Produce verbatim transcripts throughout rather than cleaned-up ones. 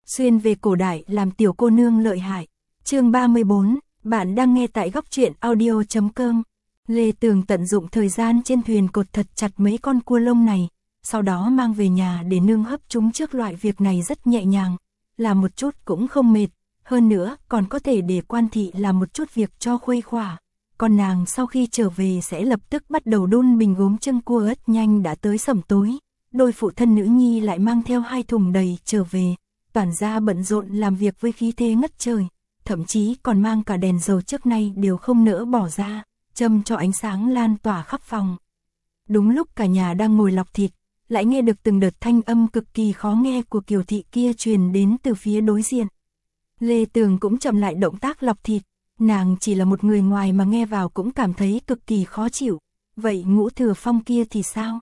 xuyên về cổ đại làm tiểu cô nương lợi hại. Chương ba mươi bốn, bạn đang nghe tại góc truyện audio chấm com. Lê Tường tận dụng thời gian trên thuyền cột thật chặt mấy con cua lông này, sau đó mang về nhà để nương hấp chúng trước. Loại việc này rất nhẹ nhàng, làm một chút cũng không mệt, hơn nữa còn có thể để Quan thị làm một chút việc cho khuây khỏa. Còn nàng sau khi trở về sẽ lập tức bắt đầu đun bình gốm trưng cua. Rất nhanh đã tới sẩm tối, đôi phụ thân nữ nhi lại mang theo hai thùng đầy trở về, toàn gia bận rộn làm việc với khí thế ngất trời, thậm chí còn mang cả đèn dầu trước nay đều không nỡ bỏ ra, châm cho ánh sáng lan tỏa khắp phòng. Đúng lúc cả nhà đang ngồi lọc thịt, lại nghe được từng đợt thanh âm cực kỳ khó nghe của Kiều thị kia truyền đến từ phía đối diện. Lê Tường cũng chậm lại động tác lọc thịt, nàng chỉ là một người ngoài mà nghe vào cũng cảm thấy cực kỳ khó chịu. Vậy Ngũ Thừa Phong kia thì sao?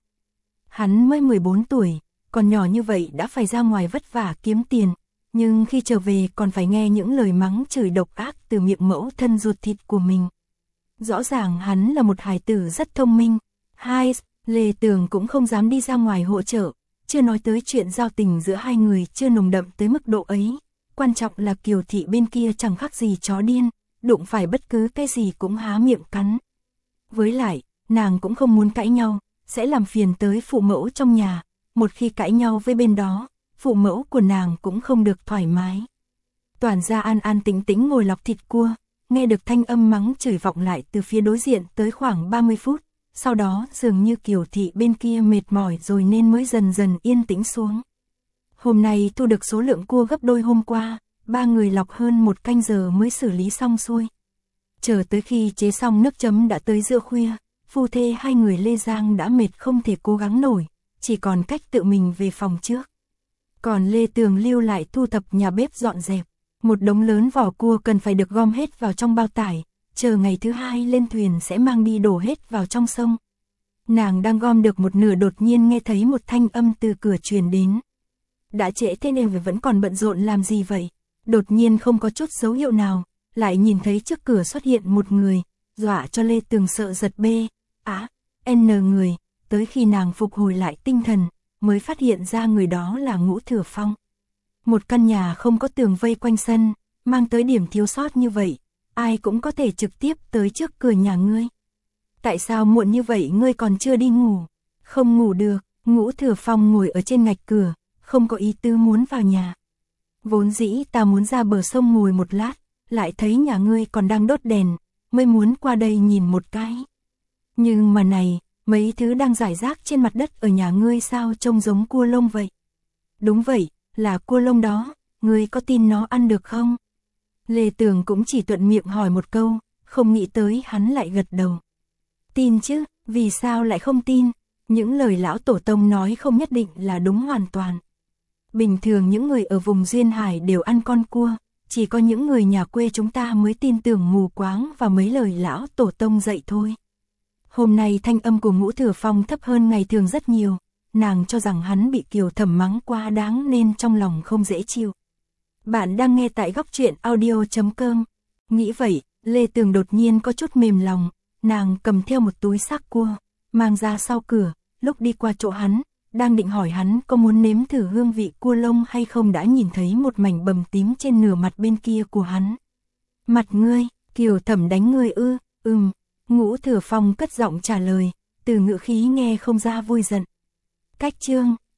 Hắn mới mười bốn tuổi, còn nhỏ như vậy đã phải ra ngoài vất vả kiếm tiền, nhưng khi trở về còn phải nghe những lời mắng chửi độc ác từ miệng mẫu thân ruột thịt của mình. Rõ ràng hắn là một hài tử rất thông minh. Hai, Lê Tường cũng không dám đi ra ngoài hỗ trợ, chưa nói tới chuyện giao tình giữa hai người chưa nồng đậm tới mức độ ấy. Quan trọng là Kiều thị bên kia chẳng khác gì chó điên, đụng phải bất cứ cái gì cũng há miệng cắn. Với lại, nàng cũng không muốn cãi nhau, sẽ làm phiền tới phụ mẫu trong nhà. Một khi cãi nhau với bên đó, phụ mẫu của nàng cũng không được thoải mái. Toàn gia an an tĩnh tĩnh ngồi lọc thịt cua, nghe được thanh âm mắng chửi vọng lại từ phía đối diện tới khoảng ba mươi phút. Sau đó dường như Kiều thị bên kia mệt mỏi rồi nên mới dần dần yên tĩnh xuống. Hôm nay thu được số lượng cua gấp đôi hôm qua, ba người lọc hơn một canh giờ mới xử lý xong xuôi. Chờ tới khi chế xong nước chấm đã tới giữa khuya, phu thê hai người Lê Giang đã mệt không thể cố gắng nổi, chỉ còn cách tự mình về phòng trước. Còn Lê Tường lưu lại thu thập nhà bếp dọn dẹp, một đống lớn vỏ cua cần phải được gom hết vào trong bao tải, chờ ngày thứ hai lên thuyền sẽ mang đi đổ hết vào trong sông. Nàng đang gom được một nửa đột nhiên nghe thấy một thanh âm từ cửa truyền đến. Đã trễ thế nên vẫn còn bận rộn làm gì vậy? Đột nhiên không có chút dấu hiệu nào, lại nhìn thấy trước cửa xuất hiện một người, dọa cho Lê Tường sợ giật bê. Á, à, N người, tới khi nàng phục hồi lại tinh thần, mới phát hiện ra người đó là Ngũ Thừa Phong. Một căn nhà không có tường vây quanh sân, mang tới điểm thiếu sót như vậy, ai cũng có thể trực tiếp tới trước cửa nhà ngươi. Tại sao muộn như vậy ngươi còn chưa đi ngủ? Không ngủ được. Ngũ Thừa Phong ngồi ở trên ngạch cửa, không có ý tứ muốn vào nhà. Vốn dĩ ta muốn ra bờ sông ngồi một lát, lại thấy nhà ngươi còn đang đốt đèn, mới muốn qua đây nhìn một cái. Nhưng mà này, mấy thứ đang rải rác trên mặt đất ở nhà ngươi sao trông giống cua lông vậy? Đúng vậy, là cua lông đó, ngươi có tin nó ăn được không? Lê Tường cũng chỉ thuận miệng hỏi một câu, không nghĩ tới hắn lại gật đầu. Tin chứ, vì sao lại không tin? Những lời lão tổ tông nói không nhất định là đúng hoàn toàn. Bình thường những người ở vùng duyên hải đều ăn con cua, chỉ có những người nhà quê chúng ta mới tin tưởng mù quáng vào mấy lời lão tổ tông dạy thôi. Hôm nay thanh âm của Ngũ Thừa Phong thấp hơn ngày thường rất nhiều, nàng cho rằng hắn bị Kiều Thẩm mắng quá đáng nên trong lòng không dễ chịu. Bạn đang nghe tại góc truyện audio chấm com. Nghĩ vậy, Lê Tường đột nhiên có chút mềm lòng, nàng cầm theo một túi xác cua, mang ra sau cửa, lúc đi qua chỗ hắn, đang định hỏi hắn có muốn nếm thử hương vị cua lông hay không đã nhìn thấy một mảnh bầm tím trên nửa mặt bên kia của hắn. Mặt ngươi, Kiều Thẩm đánh ngươi ư? Ừm, Ngũ Thừa Phong cất giọng trả lời, từ ngữ khí nghe không ra vui giận. Cách chương